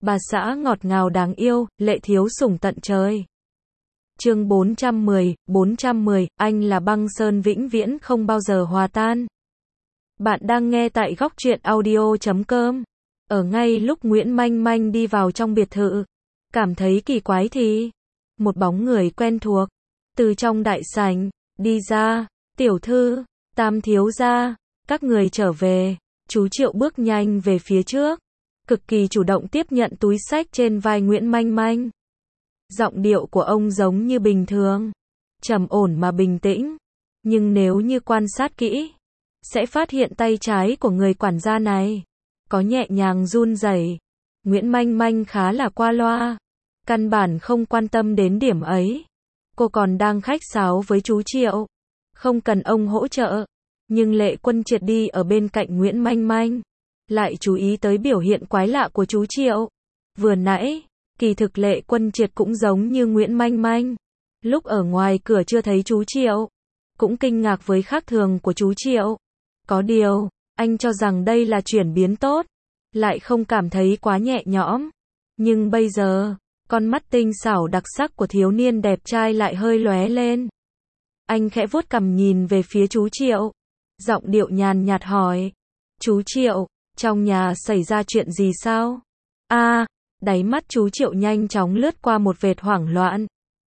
bà xã ngọt ngào đáng yêu, lệ thiếu sủng tận trời. Chương 410, anh là băng sơn vĩnh viễn không bao giờ hòa tan. Bạn đang nghe tại góc truyện audio.com. Ở ngay lúc Nguyễn Manh Manh đi vào trong biệt thự, cảm thấy kỳ quái thì một bóng người quen thuộc từ trong đại sảnh đi ra. Tiểu thư, Tam thiếu gia, các người trở về. Chú Triệu bước nhanh về phía trước, cực kỳ chủ động tiếp nhận túi xách trên vai Nguyễn Manh Manh. Giọng điệu của ông giống như bình thường, trầm ổn mà bình tĩnh, nhưng nếu như quan sát kỹ, sẽ phát hiện tay trái của người quản gia này có nhẹ nhàng run rẩy. Nguyễn Manh Manh khá là qua loa, căn bản không quan tâm đến điểm ấy. Cô còn đang khách sáo với chú Triệu, không cần ông hỗ trợ. Nhưng Lệ Quân Triệt đi ở bên cạnh Nguyễn Manh Manh, lại chú ý tới biểu hiện quái lạ của chú Triệu. Vừa nãy, kỳ thực Lệ Quân Triệt cũng giống như Nguyễn Manh Manh. Lúc ở ngoài cửa chưa thấy chú Triệu, cũng kinh ngạc với khác thường của chú Triệu. Có điều, anh cho rằng đây là chuyển biến tốt, lại không cảm thấy quá nhẹ nhõm. Nhưng bây giờ, con mắt tinh xảo đặc sắc của thiếu niên đẹp trai lại hơi lóe lên. Anh khẽ vuốt cằm nhìn về phía chú Triệu, giọng điệu nhàn nhạt hỏi. Chú Triệu, trong nhà xảy ra chuyện gì sao? Đáy mắt chú Triệu nhanh chóng lướt qua một vệt hoảng loạn.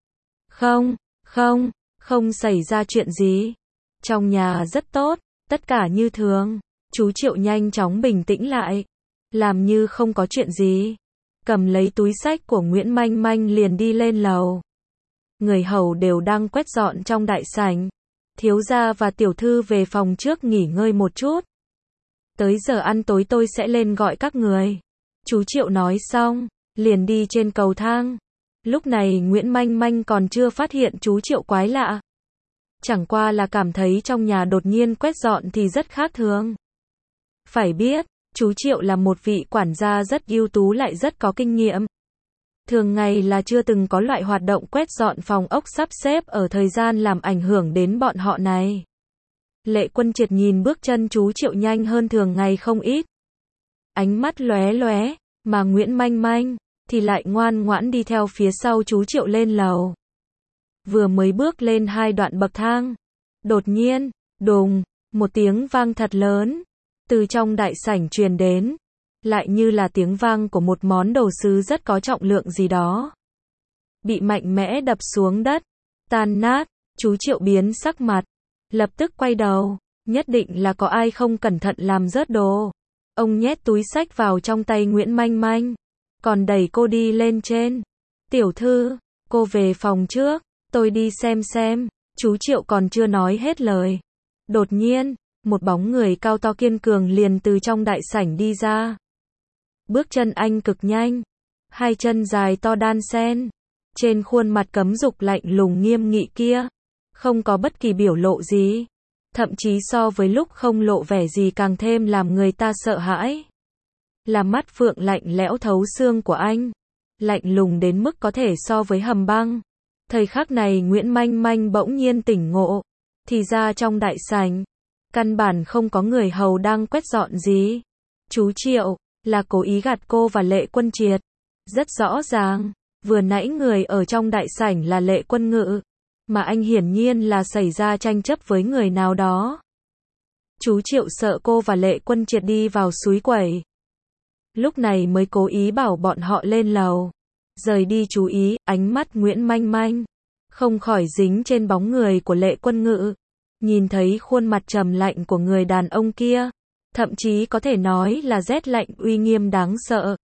Không xảy ra chuyện gì. Trong nhà rất tốt, tất cả như thường. Chú Triệu nhanh chóng bình tĩnh lại, làm như không có chuyện gì. Cầm lấy túi xách của Nguyễn Manh Manh liền đi lên lầu. Người hầu đều đang quét dọn trong đại sảnh. Thiếu gia và tiểu thư về phòng trước nghỉ ngơi một chút. Tới giờ ăn tối tôi sẽ lên gọi các người. Chú Triệu nói xong, liền đi trên cầu thang. Lúc này Nguyễn Manh Manh còn chưa phát hiện chú Triệu quái lạ. Chẳng qua là cảm thấy trong nhà đột nhiên quét dọn thì rất khác thường. Phải biết, chú Triệu là một vị quản gia rất ưu tú lại rất có kinh nghiệm. Thường ngày là chưa từng có loại hoạt động quét dọn phòng ốc sắp xếp ở thời gian làm ảnh hưởng đến bọn họ này. Lệ Quân Triệt nhìn bước chân chú Triệu nhanh hơn thường ngày không ít. Ánh mắt lóe lóe, mà Nguyễn Manh Manh thì lại ngoan ngoãn đi theo phía sau chú Triệu lên lầu. Vừa mới bước lên 2 đoạn bậc thang, đột nhiên, đùng, một tiếng vang thật lớn từ trong đại sảnh truyền đến, lại như là tiếng vang của một món đồ sứ rất có trọng lượng gì đó, bị mạnh mẽ đập xuống đất, tan nát. Chú Triệu biến sắc mặt, lập tức quay đầu, nhất định là có ai không cẩn thận làm rớt đồ. Ông nhét túi xách vào trong tay Nguyễn Manh Manh, còn đẩy cô đi lên trên. Tiểu thư, cô về phòng trước, tôi đi xem. Chú Triệu còn chưa nói hết lời, đột nhiên, một bóng người cao to kiên cường liền từ trong đại sảnh đi ra. Bước chân anh cực nhanh, 2 chân dài to đan xen, trên khuôn mặt cấm dục lạnh lùng nghiêm nghị kia, không có bất kỳ biểu lộ gì, thậm chí so với lúc không lộ vẻ gì càng thêm làm người ta sợ hãi. Là mắt phượng lạnh lẽo thấu xương của anh, lạnh lùng đến mức có thể so với hầm băng. Thời khắc này Nguyễn Manh Manh bỗng nhiên tỉnh ngộ, thì ra trong đại sảnh, căn bản không có người hầu đang quét dọn gì. Chú Triệu là cố ý gạt cô và Lệ Quân Triệt. Rất rõ ràng, vừa nãy người ở trong đại sảnh là Lệ Quân Ngự, mà anh hiển nhiên là xảy ra tranh chấp với người nào đó. Chú Triệu sợ cô và Lệ Quân Triệt đi vào suối quẩy, lúc này mới cố ý bảo bọn họ lên lầu. Rời đi chú ý, ánh mắt Nguyễn Manh Manh không khỏi dính trên bóng người của Lệ Quân Ngự. Nhìn thấy khuôn mặt trầm lạnh của người đàn ông kia, thậm chí có thể nói là rét lạnh uy nghiêm đáng sợ.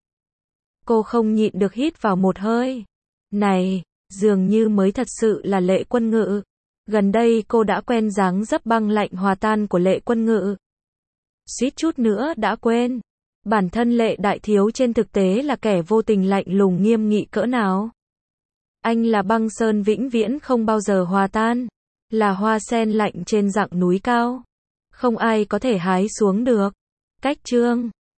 Cô không nhịn được hít vào một hơi. Này, dường như mới thật sự là Lệ Quân Ngự. Gần đây cô đã quen dáng dấp băng lạnh hòa tan của Lệ Quân Ngự. Suýt chút nữa đã quên. Bản thân Lệ đại thiếu trên thực tế là kẻ vô tình lạnh lùng nghiêm nghị cỡ nào. Anh là băng sơn vĩnh viễn không bao giờ hòa tan, là hoa sen lạnh trên dặng núi cao, không ai có thể hái xuống được. Cách chương